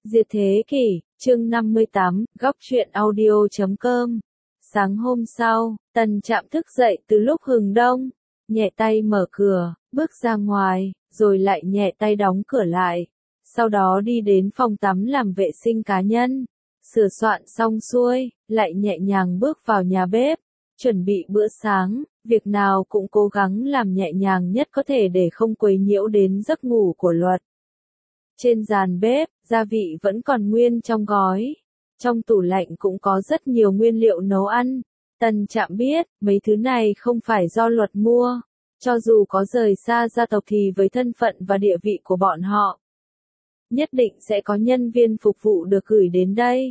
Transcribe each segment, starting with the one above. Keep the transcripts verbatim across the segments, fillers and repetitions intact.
Diệt thế kỷ, chương năm mươi tám, góc truyện audio chấm com. Sáng hôm sau, Tần Trạm thức dậy từ lúc hừng đông, nhẹ tay mở cửa, bước ra ngoài, rồi lại nhẹ tay đóng cửa lại. Sau đó đi đến phòng tắm làm vệ sinh cá nhân, sửa soạn xong xuôi, lại nhẹ nhàng bước vào nhà bếp, chuẩn bị bữa sáng, việc nào cũng cố gắng làm nhẹ nhàng nhất có thể để không quấy nhiễu đến giấc ngủ của Luật. Trên giàn bếp, gia vị vẫn còn nguyên trong gói. Trong tủ lạnh cũng có rất nhiều nguyên liệu nấu ăn. Tần Trạm biết, mấy thứ này không phải do Luật mua. Cho dù có rời xa gia tộc thì với thân phận và địa vị của bọn họ, nhất định sẽ có nhân viên phục vụ được gửi đến đây.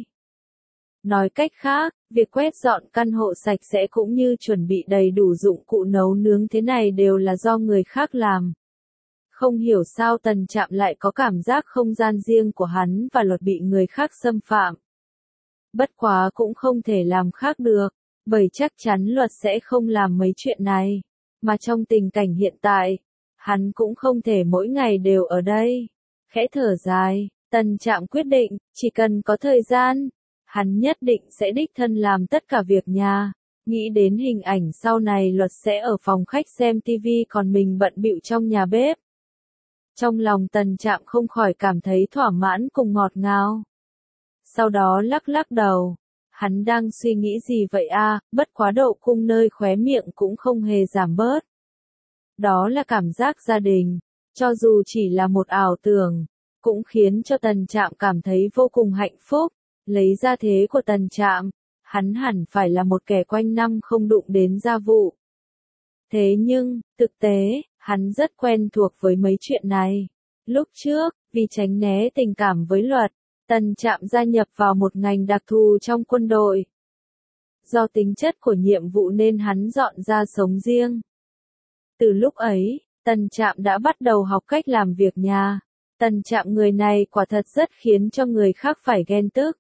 Nói cách khác, việc quét dọn căn hộ sạch sẽ cũng như chuẩn bị đầy đủ dụng cụ nấu nướng thế này đều là do người khác làm. Không hiểu sao Tần Trạm lại có cảm giác không gian riêng của hắn và Luật bị người khác xâm phạm. Bất quá cũng không thể làm khác được, bởi chắc chắn Luật sẽ không làm mấy chuyện này. Mà trong tình cảnh hiện tại, hắn cũng không thể mỗi ngày đều ở đây. Khẽ thở dài, Tần Trạm quyết định, chỉ cần có thời gian, hắn nhất định sẽ đích thân làm tất cả việc nhà. Nghĩ đến hình ảnh sau này Luật sẽ ở phòng khách xem tivi còn mình bận bịu trong nhà bếp. Trong lòng Tần Trạm không khỏi cảm thấy thỏa mãn cùng ngọt ngào. Sau đó lắc lắc đầu. Hắn đang suy nghĩ gì vậy a? Bất quá độ cung nơi khóe miệng cũng không hề giảm bớt. Đó là cảm giác gia đình. Cho dù chỉ là một ảo tưởng, cũng khiến cho Tần Trạm cảm thấy vô cùng hạnh phúc. Lấy gia thế của Tần Trạm, hắn hẳn phải là một kẻ quanh năm không đụng đến gia vụ. Thế nhưng, thực tế, hắn rất quen thuộc với mấy chuyện này. Lúc trước, vì tránh né tình cảm với Luật, Tần Trạm gia nhập vào một ngành đặc thù trong quân đội. Do tính chất của nhiệm vụ nên hắn dọn ra sống riêng. Từ lúc ấy, Tần Trạm đã bắt đầu học cách làm việc nhà. Tần Trạm người này quả thật rất khiến cho người khác phải ghen tức.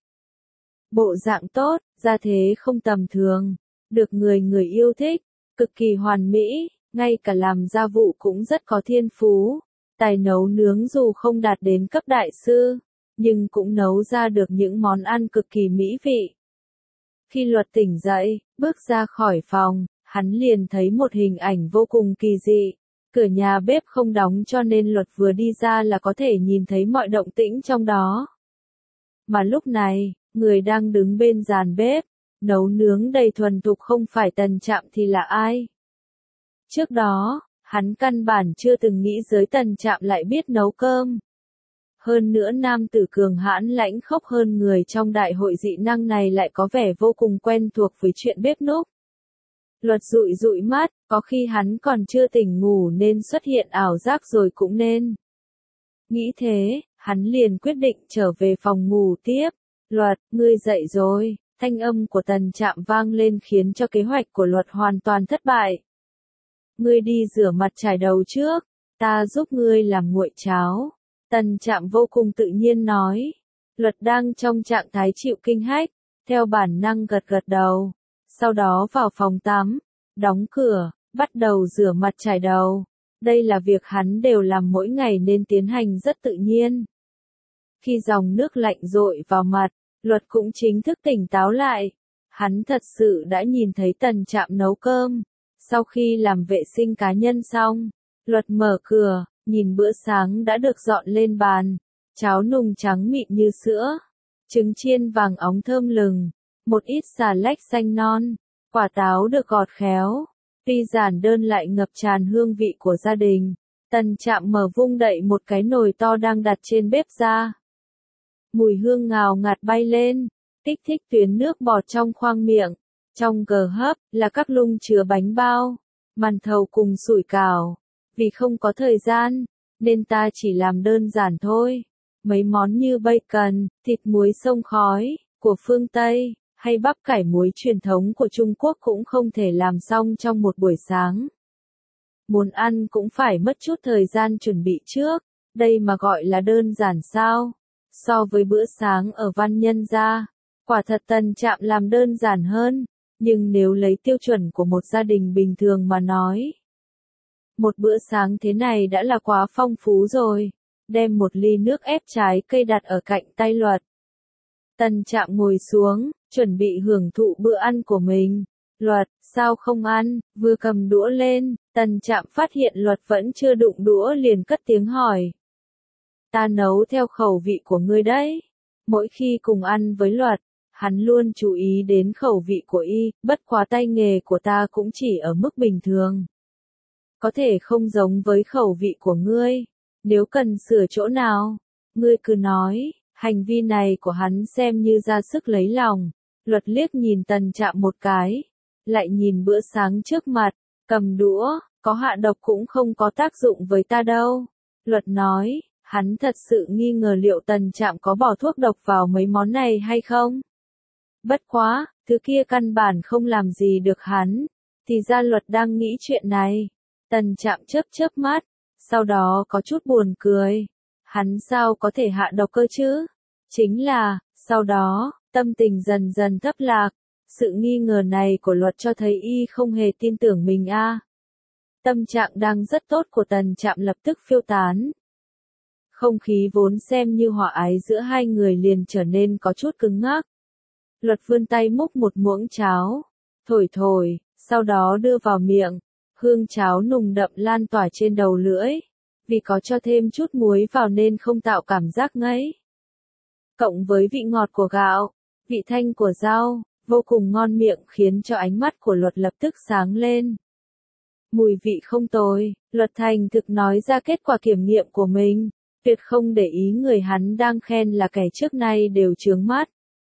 Bộ dạng tốt, gia thế không tầm thường, được người người yêu thích, cực kỳ hoàn mỹ, ngay cả làm gia vụ cũng rất có thiên phú. Tài nấu nướng dù không đạt đến cấp đại sư, nhưng cũng nấu ra được những món ăn cực kỳ mỹ vị. Khi Luật tỉnh dậy, bước ra khỏi phòng, hắn liền thấy một hình ảnh vô cùng kỳ dị. Cửa nhà bếp không đóng cho nên Luật vừa đi ra là có thể nhìn thấy mọi động tĩnh trong đó. Mà lúc này, người đang đứng bên giàn bếp, nấu nướng đầy thuần thục không phải Tần Trạm thì là ai? Trước đó, hắn căn bản chưa từng nghĩ giới Tần Trạm lại biết nấu cơm. Hơn nữa nam tử cường hãn lãnh khốc hơn người trong đại hội dị năng này lại có vẻ vô cùng quen thuộc với chuyện bếp núc. Luật dụi dụi mắt, có khi hắn còn chưa tỉnh ngủ nên xuất hiện ảo giác rồi cũng nên. Nghĩ thế, hắn liền quyết định trở về phòng ngủ tiếp. Luật, ngươi dậy rồi, thanh âm của Tần Trạm vang lên khiến cho kế hoạch của Luật hoàn toàn thất bại. Ngươi đi rửa mặt chải đầu trước, ta giúp ngươi làm nguội cháo. Tần Trạm vô cùng tự nhiên nói. Luật đang trong trạng thái chịu kinh hách, theo bản năng gật gật đầu. Sau đó vào phòng tắm, đóng cửa, bắt đầu rửa mặt chải đầu. Đây là việc hắn đều làm mỗi ngày nên tiến hành rất tự nhiên. Khi dòng nước lạnh dội vào mặt, Luật cũng chính thức tỉnh táo lại. Hắn thật sự đã nhìn thấy Tần Trạm nấu cơm. Sau khi làm vệ sinh cá nhân xong, Luật mở cửa, nhìn bữa sáng đã được dọn lên bàn. Cháo nùng trắng mịn như sữa, trứng chiên vàng óng thơm lừng, một ít xà lách xanh non, quả táo được gọt khéo. Tuy giản đơn lại ngập tràn hương vị của gia đình. Tần Trạm mở vung đậy một cái nồi to đang đặt trên bếp ra. Mùi hương ngào ngạt bay lên, kích thích tuyến nước bọt trong khoang miệng. Trong gờ hấp là các lung chứa bánh bao, màn thầu cùng sủi cảo. Vì không có thời gian, nên ta chỉ làm đơn giản thôi. Mấy món như bacon, thịt muối xông khói, của phương Tây, hay bắp cải muối truyền thống của Trung Quốc cũng không thể làm xong trong một buổi sáng. Muốn ăn cũng phải mất chút thời gian chuẩn bị trước, đây mà gọi là đơn giản sao? So với bữa sáng ở Văn Nhân gia, quả thật Tần Trạm làm đơn giản hơn, nhưng nếu lấy tiêu chuẩn của một gia đình bình thường mà nói, một bữa sáng thế này đã là quá phong phú rồi. đem một ly nước ép trái cây đặt ở cạnh tay Luật. Tần Trạm ngồi xuống, chuẩn bị hưởng thụ bữa ăn của mình. Luật, sao không ăn? Vừa cầm đũa lên, Tần Trạm phát hiện Luật vẫn chưa đụng đũa liền cất tiếng hỏi. Ta nấu theo khẩu vị của ngươi đấy. Mỗi khi cùng ăn với Luật, hắn luôn chú ý đến khẩu vị của y, bất quá tay nghề của ta cũng chỉ ở mức bình thường. Có thể không giống với khẩu vị của ngươi. Nếu cần sửa chỗ nào, ngươi cứ nói. Hành vi này của hắn xem như ra sức lấy lòng. Luật liếc nhìn Tần Trạm một cái, lại nhìn bữa sáng trước mặt, cầm đũa, có hạ độc cũng không có tác dụng với ta đâu. Luật nói, hắn thật sự nghi ngờ liệu Tần Trạm có bỏ thuốc độc vào mấy món này hay không. Bất quá, thứ kia căn bản không làm gì được hắn, thì ra Luật đang nghĩ chuyện này. Tần Trạm chớp chớp mắt, sau đó có chút buồn cười. Hắn sao có thể hạ độc cơ chứ? Chính là, sau đó, tâm tình dần dần thấp lạc. Sự nghi ngờ này của Luật cho thấy y không hề tin tưởng mình a. À. Tâm trạng đang rất tốt của Tần Trạm lập tức phiêu tán. Không khí vốn xem như hòa ái giữa hai người liền trở nên có chút cứng ngắc. Luật vươn tay múc một muỗng cháo, thổi thổi, sau đó đưa vào miệng. Hương cháo nùng đậm lan tỏa trên đầu lưỡi. Vì có cho thêm chút muối vào nên không tạo cảm giác ngấy. Cộng với vị ngọt của gạo, vị thanh của rau, vô cùng ngon miệng khiến cho ánh mắt của Luật lập tức sáng lên. Mùi vị không tồi, Luật thành thực nói ra kết quả kiểm nghiệm của mình, tuyệt không để ý người hắn đang khen là kẻ trước nay đều chướng mắt.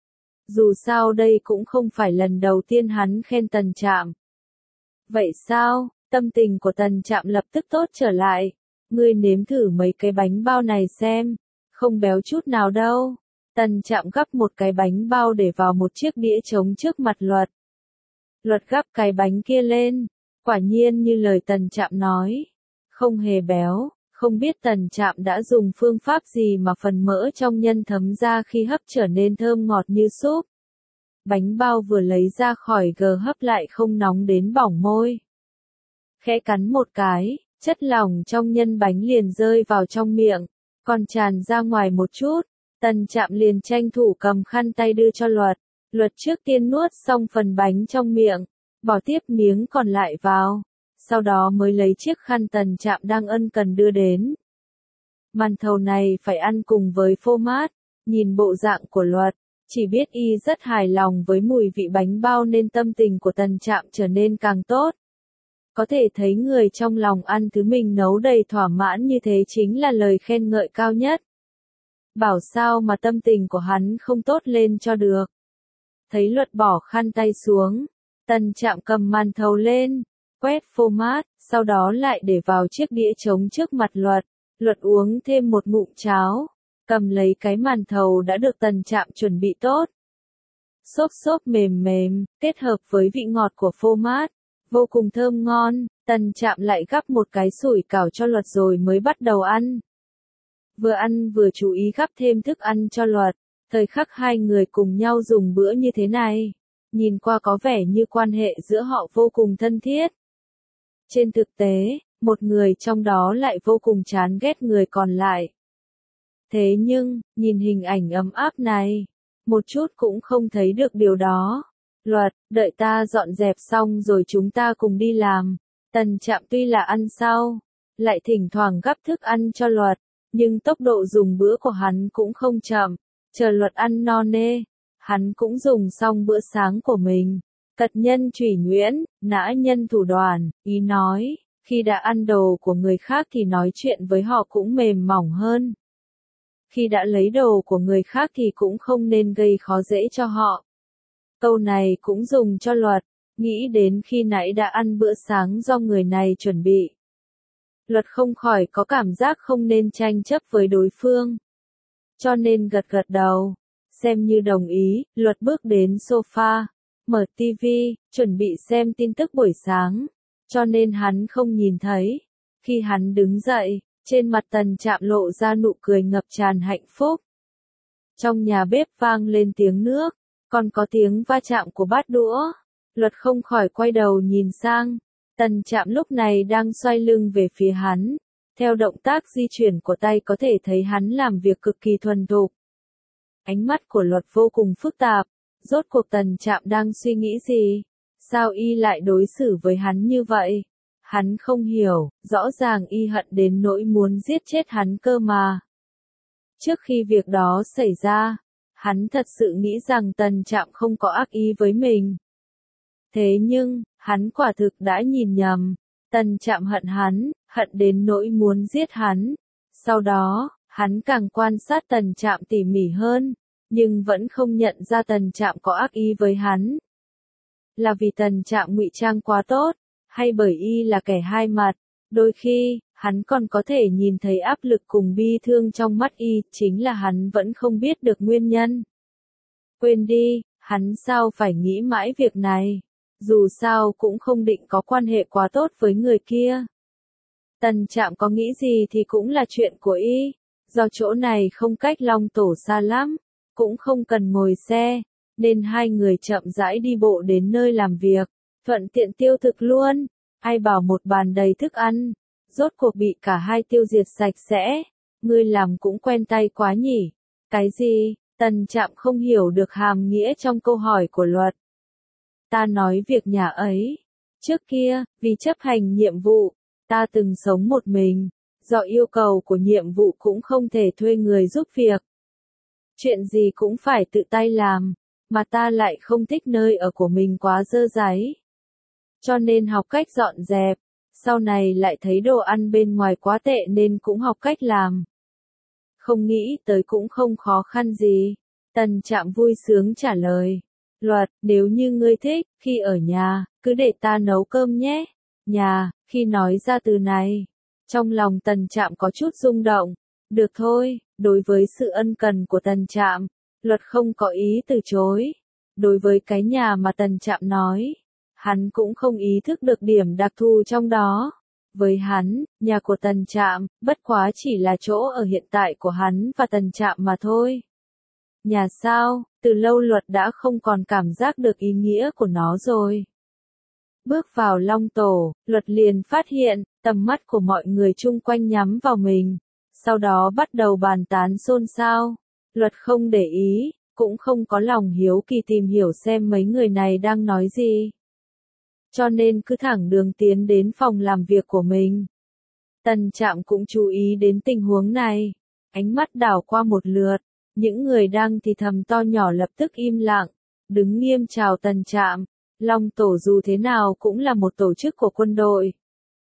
Dù sao đây cũng không phải lần đầu tiên hắn khen Tần Trạm. Vậy sao, tâm tình của Tần Trạm lập tức tốt trở lại. Ngươi nếm thử mấy cái bánh bao này xem, không béo chút nào đâu. Tần Trạm gắp một cái bánh bao để vào một chiếc đĩa trống trước mặt Luật. Luật gắp cái bánh kia lên, quả nhiên như lời Tần Trạm nói, không hề béo, không biết Tần Trạm đã dùng phương pháp gì mà phần mỡ trong nhân thấm ra khi hấp trở nên thơm ngọt như súp. Bánh bao vừa lấy ra khỏi gờ hấp lại không nóng đến bỏng môi. Khẽ cắn một cái, chất lỏng trong nhân bánh liền rơi vào trong miệng, còn tràn ra ngoài một chút. Tần Trạm liền tranh thủ cầm khăn tay đưa cho Luật. Luật trước tiên nuốt xong phần bánh trong miệng, bỏ tiếp miếng còn lại vào, sau đó mới lấy chiếc khăn Tần Trạm đang ân cần đưa đến. Màn thầu này phải ăn cùng với phô mát, nhìn bộ dạng của Luật, chỉ biết y rất hài lòng với mùi vị bánh bao nên tâm tình của Tần Trạm trở nên càng tốt. Có thể thấy người trong lòng ăn thứ mình nấu đầy thỏa mãn như thế chính là lời khen ngợi cao nhất. Bảo sao mà tâm tình của hắn không tốt lên cho được. Thấy Luật bỏ khăn tay xuống, Tần Trạm cầm màn thầu lên, quét phô mát, sau đó lại để vào chiếc đĩa trống trước mặt Luật. Luật uống thêm một ngụm cháo, cầm lấy cái màn thầu đã được Tần Trạm chuẩn bị tốt. Xốp xốp mềm mềm, kết hợp với vị ngọt của phô mát, vô cùng thơm ngon. Tần Trạm lại gắp một cái sủi cảo cho Luật rồi mới bắt đầu ăn. Vừa ăn vừa chú ý gắp thêm thức ăn cho Luật. Thời khắc hai người cùng nhau dùng bữa như thế này, nhìn qua có vẻ như quan hệ giữa họ vô cùng thân thiết. Trên thực tế, một người trong đó lại vô cùng chán ghét người còn lại. Thế nhưng, nhìn hình ảnh ấm áp này, một chút cũng không thấy được điều đó. Luật, đợi ta dọn dẹp xong rồi chúng ta cùng đi làm. Tần Trạm tuy là ăn sau, lại thỉnh thoảng gắp thức ăn cho Luật, nhưng tốc độ dùng bữa của hắn cũng không chậm. Chờ Luật ăn no nê, hắn cũng dùng xong bữa sáng của mình. Cật nhân trủy nhuyễn, nã nhân thủ đoàn, ý nói, khi đã ăn đồ của người khác thì nói chuyện với họ cũng mềm mỏng hơn. Khi đã lấy đồ của người khác thì cũng không nên gây khó dễ cho họ. Câu này cũng dùng cho Luật, nghĩ đến khi nãy đã ăn bữa sáng do người này chuẩn bị. Luật không khỏi có cảm giác không nên tranh chấp với đối phương. Cho nên gật gật đầu, xem như đồng ý. Luật bước đến sofa, mở tivi, chuẩn bị xem tin tức buổi sáng, cho nên hắn không nhìn thấy. Khi hắn đứng dậy, trên mặt Tần Trạm lộ ra nụ cười ngập tràn hạnh phúc. Trong nhà bếp vang lên tiếng nước, còn có tiếng va chạm của bát đũa. Luật không khỏi quay đầu nhìn sang, Tần Trạm lúc này đang xoay lưng về phía hắn, Theo động tác di chuyển của tay có thể thấy hắn làm việc cực kỳ thuần thục. Ánh mắt của Luật vô cùng phức tạp, rốt cuộc Tần Trạm đang suy nghĩ gì? Sao y lại đối xử với hắn như vậy? Hắn không hiểu, rõ ràng y hận đến nỗi muốn giết chết hắn cơ mà. Trước khi việc đó xảy ra, hắn thật sự nghĩ rằng Tần Trạm không có ác ý với mình. Thế nhưng, hắn quả thực đã nhìn nhầm. Tần Trạm hận hắn, hận đến nỗi muốn giết hắn. Sau đó, hắn càng quan sát Tần Trạm tỉ mỉ hơn, nhưng vẫn không nhận ra Tần Trạm có ác ý với hắn. Là vì Tần Trạm ngụy trang quá tốt, hay bởi y là kẻ hai mặt? Đôi khi, hắn còn có thể nhìn thấy áp lực cùng bi thương trong mắt y, chính là hắn vẫn không biết được nguyên nhân. Quên đi, hắn sao phải nghĩ mãi việc này? Dù sao cũng không định có quan hệ quá tốt với người kia. Tần Trạm có nghĩ gì thì cũng là chuyện của y, do chỗ này không cách Long Tổ xa lắm, cũng không cần ngồi xe, nên hai người chậm rãi đi bộ đến nơi làm việc, thuận tiện tiêu thực luôn. Ai bảo một bàn đầy thức ăn, rốt cuộc bị cả hai tiêu diệt sạch sẽ. Ngươi làm cũng quen tay quá nhỉ? Cái gì? Tần Trạm không hiểu được hàm nghĩa trong câu hỏi của Luật. Ta nói việc nhà ấy. Trước kia, vì chấp hành nhiệm vụ, ta từng sống một mình, do yêu cầu của nhiệm vụ cũng không thể thuê người giúp việc. Chuyện gì cũng phải tự tay làm, mà ta lại không thích nơi ở của mình quá dơ dáy. Cho nên học cách dọn dẹp, sau này lại thấy đồ ăn bên ngoài quá tệ nên cũng học cách làm. Không nghĩ tới cũng không khó khăn gì. Tần Trạm vui sướng trả lời. Luật, nếu như ngươi thích, khi ở nhà, cứ để ta nấu cơm nhé. Nhà, khi nói ra từ này, trong lòng Tần Trạm có chút rung động. Được thôi, đối với sự ân cần của Tần Trạm, Luật không có ý từ chối. Đối với cái nhà mà Tần Trạm nói, hắn cũng không ý thức được điểm đặc thù trong đó. Với hắn, nhà của Tần Trạm, bất quá chỉ là chỗ ở hiện tại của hắn và Tần Trạm mà thôi. Nhà sao, từ lâu Luật đã không còn cảm giác được ý nghĩa của nó rồi. Bước vào Long Tổ, Luật liền phát hiện, tầm mắt của mọi người chung quanh nhắm vào mình. Sau đó bắt đầu bàn tán xôn xao. Luật không để ý, cũng không có lòng hiếu kỳ tìm hiểu xem mấy người này đang nói gì. Cho nên cứ thẳng đường tiến đến phòng làm việc của mình. Tần Trạm cũng chú ý đến tình huống này. Ánh mắt đảo qua một lượt. Những người đang thì thầm to nhỏ lập tức im lặng. Đứng nghiêm chào Tần Trạm. Long Tổ dù thế nào cũng là một tổ chức của quân đội,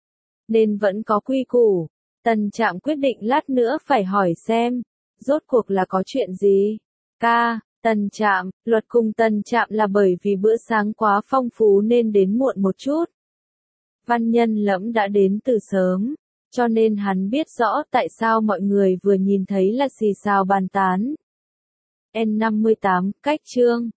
nên vẫn có quy củ. Tần Trạm quyết định lát nữa phải hỏi xem, rốt cuộc là có chuyện gì. Ca, Tần Trạm, Luật cùng Tần Trạm là bởi vì bữa sáng quá phong phú nên đến muộn một chút. Văn Nhân Lẫm đã đến từ sớm, cho nên hắn biết rõ tại sao mọi người vừa nhìn thấy là xì xào bàn tán. N năm mươi tám, cách chương.